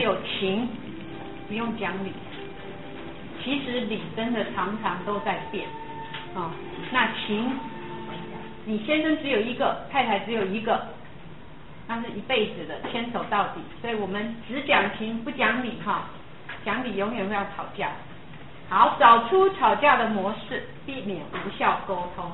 有情，不用讲理。其实理真的常常都在变啊。那情，你先生只有一个，太太只有一个，那是一辈子的，牵手到底。所以我们只讲情不讲理哈，讲理永远会要吵架。好，找出吵架的模式，避免无效沟通。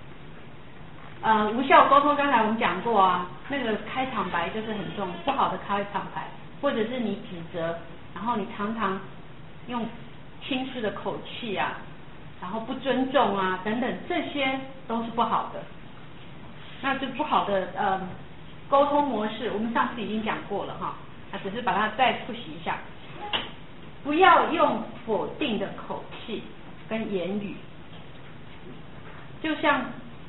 无效沟通刚才我们讲过啊，那个开场白就是很重，不好的开场白，或者是你指责，然后你常常用轻视的口气啊，然后不尊重啊等等，这些都是不好的。那这不好的沟通模式，我们上次已经讲过了哈，那只是把它再复习一下。不要用否定的口气跟言语，就像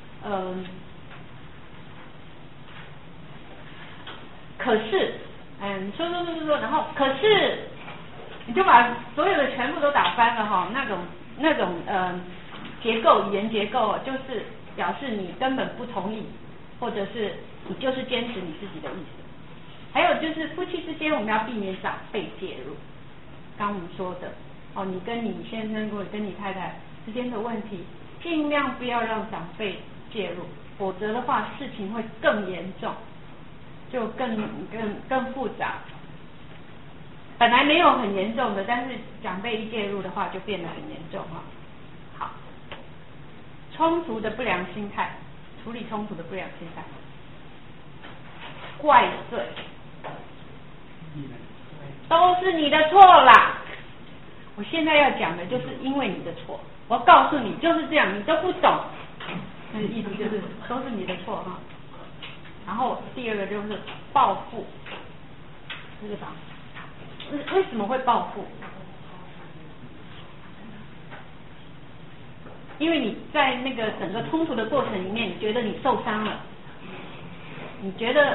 可是，你说，然后可是，你就把所有的全部都打翻了哈，那种结构，语言结构就是表示你根本不同意，或者是你就是坚持你自己的意思。还有就是夫妻之间我们要避免长辈介入，刚我们说的哦，你跟你先生或者跟你太太之间的问题，尽量不要让长辈介入，否则的话事情会更严重。就更复杂，本来没有很严重的，但是长辈一介入的话，就变得很严重哈。好，冲突的不良心态，处理冲突的不良心态，怪罪，都是你的错啦。我现在要讲的就是因为你的错，我告诉你就是这样，你都不懂，那意思就是都是你的错哈。然后第二个就是报复，这个吧，为什么会报复？因为你在那个整个冲突的过程里面，你觉得你受伤了，你觉得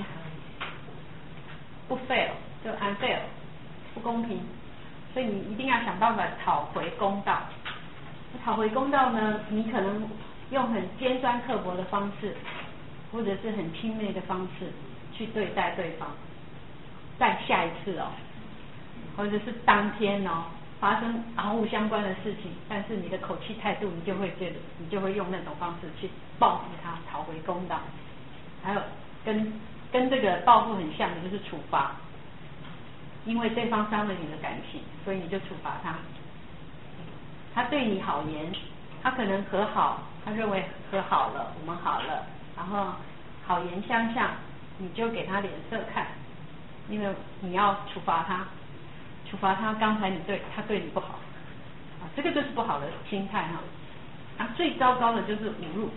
不 fair 就 unfair 不公平，所以你一定要想办法讨回公道。讨回公道呢，你可能用很尖酸刻薄的方式。或者是很轻蔑的方式去对待对方，在下一次哦，或者是当天哦发生毫无相关的事情，但是你的口气态度，你就会觉得你就会用那种方式去报复他，讨回公道。还有跟这个报复很像的就是处罚，因为对方伤了你的感情，所以你就处罚他。他对你好言，他可能和好，他认为和好了，我们好了。然后好言相向，你就给他脸色看，因为你要处罚他刚才他对你不好啊，这个就是不好的心态哈。啊，最糟糕的就是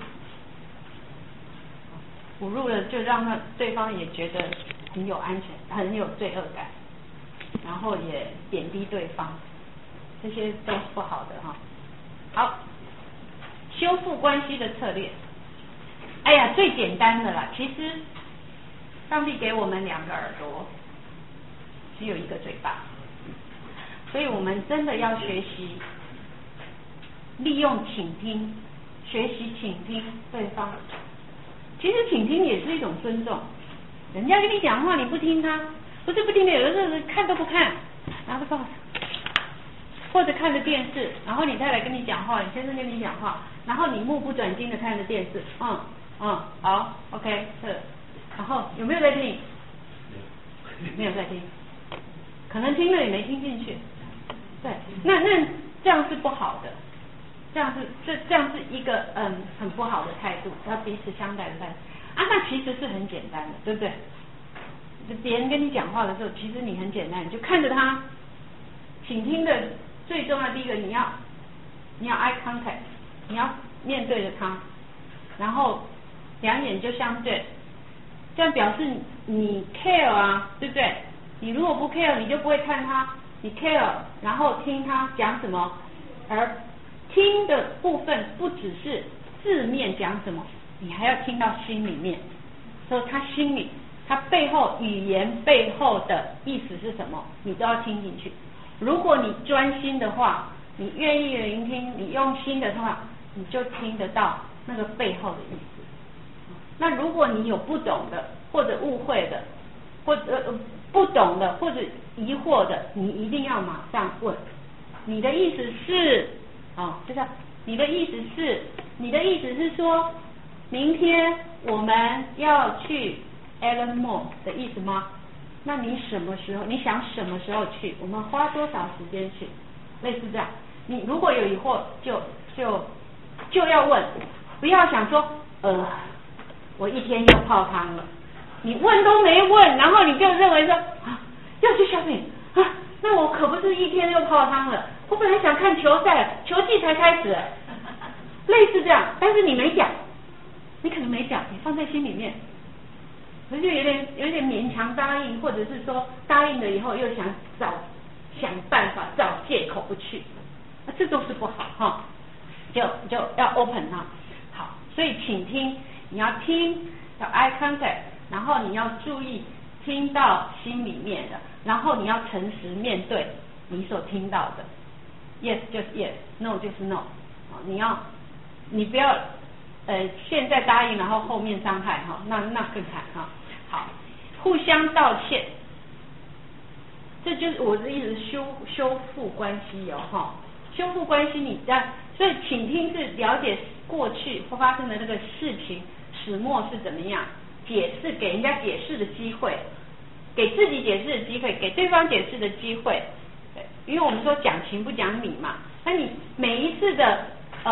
侮辱了就让对方也觉得很有安全，很有罪恶感，然后也贬低对方，这些都是不好的哈。好，修复关系的策略。哎呀，最简单的啦，其实上帝给我们2个耳朵，只有1个嘴巴，所以我们真的要学习利用倾听，学习倾听对方。其实倾听也是一种尊重，人家跟你讲话你不听他，不是不听的，有的时候看都不看，然后就告诉，或者看着电视，然后你太太跟你讲话，你先生跟你讲话，然后你目不转睛的看着电视，好 ，OK， 是，然后有没有在听？没有在听，可能听了也没听进去，对，那这样是不好的，这样是一个很不好的态度，要彼此相待的态度啊，那其实是很简单的，对不对？别人跟你讲话的时候，其实你很简单，你就看着他，倾听的最重要的第一个，你要 eye contact， 你要面对着他，然后2眼就相对，这样表示你 care 啊，对不对？你如果不 care， 你就不会看他，你 care， 然后听他讲什么，而听的部分不只是字面讲什么，你还要听到心里面，所以他心里，他背后语言背后的意思是什么，你都要听进去。如果你专心的话，你愿意聆听，你用心的话，你就听得到那个背后的意思。那如果你有不懂的，或者误会的，或者不懂的或者疑惑的，你一定要马上问。你的意思是，就是你的意思是说，明天我们要去 Allen Mall 的意思吗？那你什么时候？你想什么时候去？我们花多少时间去？类似这样。你如果有疑惑，就要问，不要想说，我一天又泡汤了。你问都没问，然后你就认为说要去 shopping 那我可不是一天又泡汤了。我本来想看球赛，球季才开始，类似这样，但是你没讲，你可能没讲，你放在心里面，可是有点勉强答应，或者是说答应了以后又想办法找借口不去，这都是不好就要 open 好，所以请听，你要听，要 eye contact， 然后你要注意听到心里面的，然后你要诚实面对你所听到的 ，yes 就是 yes，no 就是 no， 你不要现在答应，然后后面伤害那更惨好，互相道歉，这就是我的意思，修复关系修复关系所以请听是了解过去发生的那个事情始末是怎么样，解释，给人家解释的机会，给自己解释的机会，给对方解释的机会。因为我们说讲情不讲理嘛，那你每一次的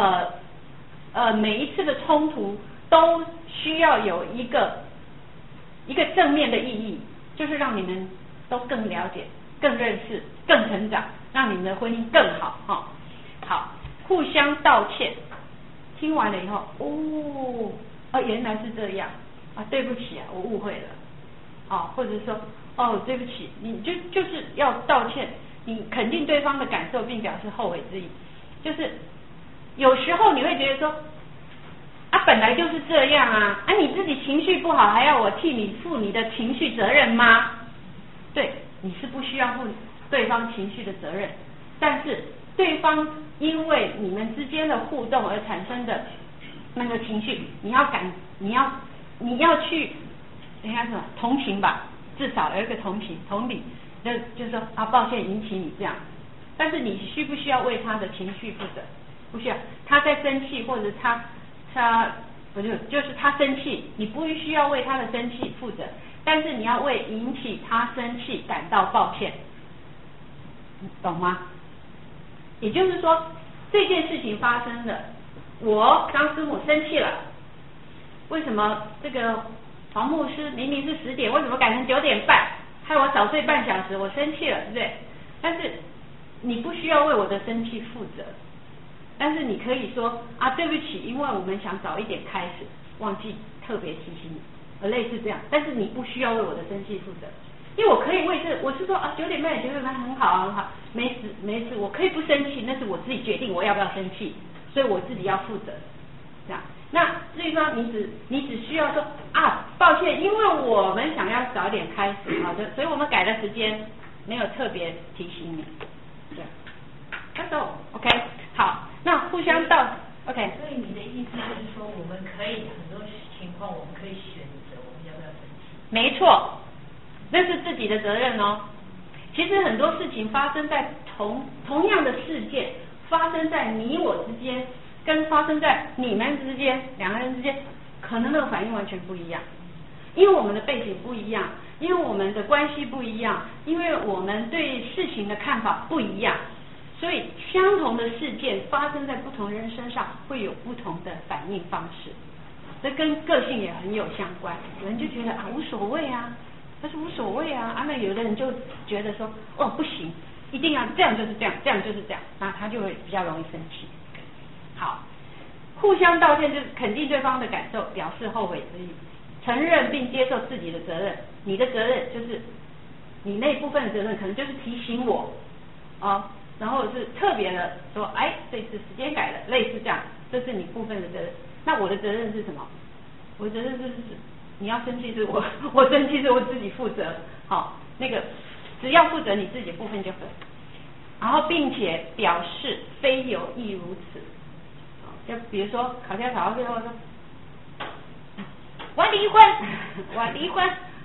冲突都需要有一个正面的意义，就是让你们都更了解、更认识、更成长，让你们的婚姻更好好，互相道歉，听完了以后，原来是这样对不起我误会了或者说对不起，你就是要道歉，你肯定对方的感受并表示后悔之意。就是有时候你会觉得说本来就是这样你自己情绪不好还要我替你负你的情绪责任吗？对，你是不需要负对方情绪的责任，但是对方因为你们之间的互动而产生的那个情绪，你要去人家什么同情吧，至少有一个同理，就是说抱歉引起你这样，但是你需不需要为他的情绪负责？不需要，他在生气或者他就是他生气，你不需要为他的生气负责，但是你要为引起他生气感到抱歉，懂吗？也就是说这件事情发生了，我张师母生气了，为什么这个黄牧师明明是10点，为什么改成9点半，害我少睡半小时，我生气了，对不对？但是你不需要为我的生气负责，但是你可以说对不起，因为我们想早一点开始，忘记特别提醒你，类似这样，但是你不需要为我的生气负责，因为我可以为我是说9点半很好很好，没事，我可以不生气，那是我自己决定我要不要生气，所以我自己要负责，这样。那至于说你只需要说抱歉，因为我们想要早点开始，好的，所以我们改了时间，没有特别提醒你，对。That's all, OK， 好，那互相OK。 所以你的意思就是说，我们可以很多情况，我们可以选择我们要不要生气。 没错，那是自己的责任哦。其实很多事情发生在同样的事件，发生在你我之间，跟发生在你们之间，两个人之间，可能那个反应完全不一样，因为我们的背景不一样，因为我们的关系不一样，因为我们对事情的看法不一样。所以相同的事件发生在不同人身上，会有不同的反应方式，这跟个性也很有相关。有人就觉得无所谓但是无所谓那有的人就觉得说不行，一定要这样就是这样，这样就是这样，那他就会比较容易生气。好，互相道歉就是肯定对方的感受，表示后悔之意，承认并接受自己的责任。你的责任就是你那部分的责任，可能就是提醒我然后是特别的说这次时间改了，类似这样，这是你部分的责任。那我的责任是什么？我的责任就是你要生气是我生气是我自己负责。好，那个只要负责你自己部分就可以。然后并且表示非有意如此。就比如说吵到最后说我离婚，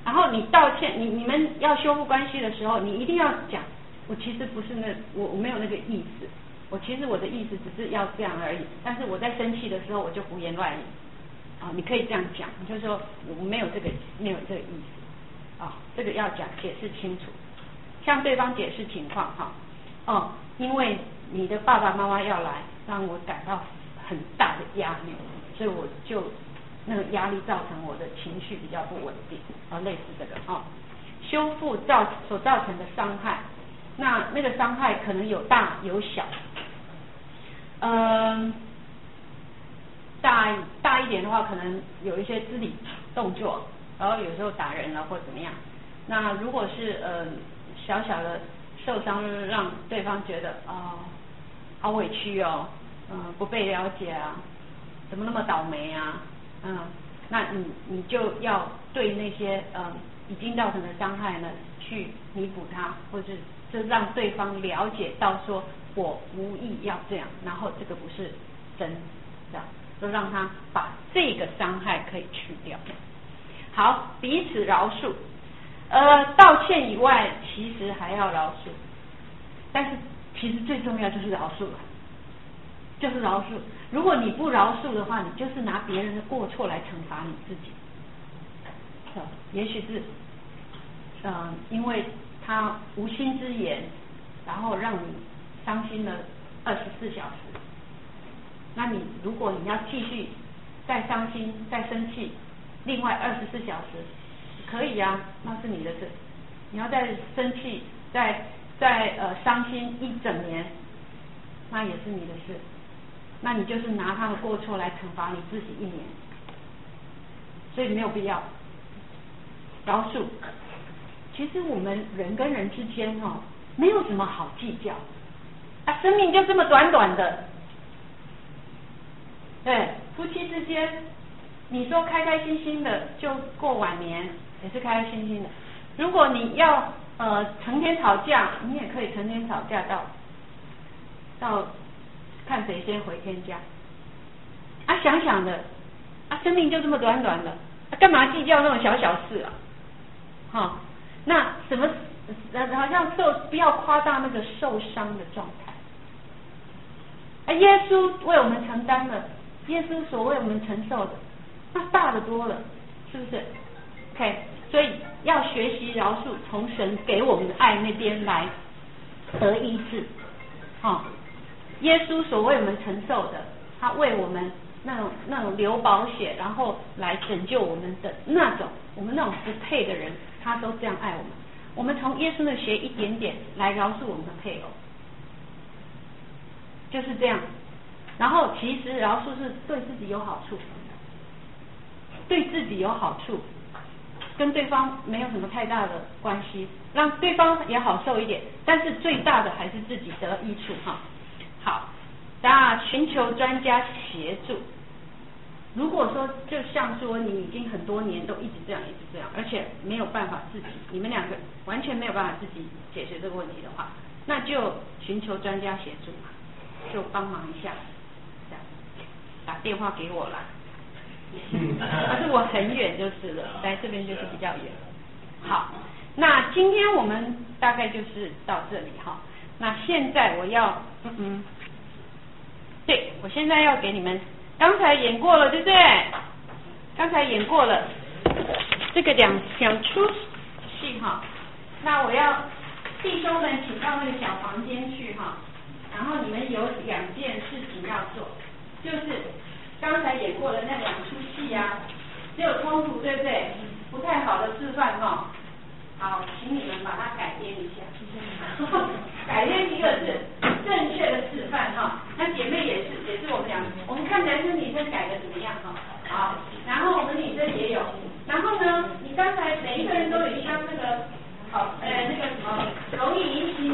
然后你道歉，你们要修复关系的时候，你一定要讲，我其实不是我没有那个意思，其实我的意思只是要这样而已，但是我在生气的时候我就胡言乱语啊，你可以这样讲，就是说我没有这个意思啊，这个要讲解释清楚，向对方解释情况哈，因为你的爸爸妈妈要来，让我感到很大的压力，所以我就那个压力造成我的情绪比较不稳定啊，类似这个修复所造成的伤害，那个伤害可能有大有小，大一点的话，可能有一些肢体动作，然后有时候打人了或怎么样。那如果是小小的受伤，让对方觉得好委屈哦，不被了解啊，怎么那么倒霉啊，那你就要对那些已经造成的伤害呢，去弥补它，或者就让对方了解到说我无意要这样，然后这个不是真，这样就让他把这个伤害可以去掉。好，彼此饶恕，道歉以外，其实还要饶恕，但是其实最重要就是饶恕了，就是饶恕。如果你不饶恕的话，你就是拿别人的过错来惩罚你自己。也许是因为他无心之言，然后让你伤心了24小时。那如果你要继续再伤心再生气，另外24小时可以啊，那是你的事。你要再生气再伤心1整年，那也是你的事。那你就是拿他的过错来惩罚你自己1年，所以没有必要。饶恕，其实我们人跟人之间没有什么好计较啊，生命就这么短短的。对，夫妻之间，你说开开心心的就过晚年，也是开开心心的。如果你要成天吵架，你也可以成天吵架到看谁先回天家。想想的，生命就这么短短的，干嘛计较那种小事啊？那什么，好像不要夸大那个受伤的状态。耶稣为我们承担了，耶稣所为我们承受的，那大得多了，是不是 ？OK， 所以要学习饶恕，从神给我们的爱那边来得医治。耶稣所为我们承受的，他为我们那种流宝血，然后来拯救我们的我们那种不配的人，他都这样爱我们。我们从耶稣那学一点点来饶恕我们的配偶，就是这样。然后其实饶恕是对自己有好处，对自己有好处，跟对方没有什么太大的关系，让对方也好受一点，但是最大的还是自己得益处好，那寻求专家协助。如果说就像说你已经很多年都一直这样，而且没有办法自己，你们两个完全没有办法自己解决这个问题的话，那就寻求专家协助嘛，就帮忙一下，这样打电话给我啦。可是我很远就是了，来这边就是比较远。好，那今天我们大概就是到这里那现在我要对，我现在要给你们，刚才演过了对不对？刚才演过了这个两出戏那我要弟兄们请到那个小房间去然后你们有2件事情要做，就是刚才演过的那2出戏只有冲突对不对？不太好的示范好，请你们把它改编一下。改编一个是正确的示范那姐妹也是我们我们看男生女生改的怎么样好，然后我们女生也有，然后呢，你刚才每一个人都有一张那个那个什么容易引起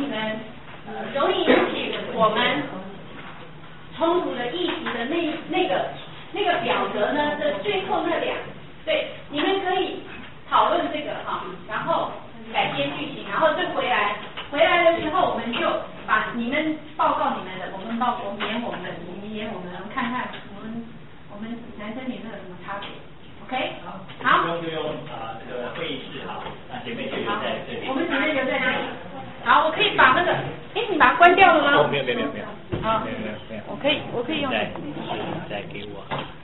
我们冲突的议题的那个表格呢的最后那2，对，你们可以讨论这个然后改编剧情，然后就回来的时候，我们就把你们报告你们的，我们演我们的，你们演我们的，看看我们男生女生有什么差别 ，OK？ 好。 就用这个会议室吗？ 没有。 好， 没有。 我可以用。 再给我。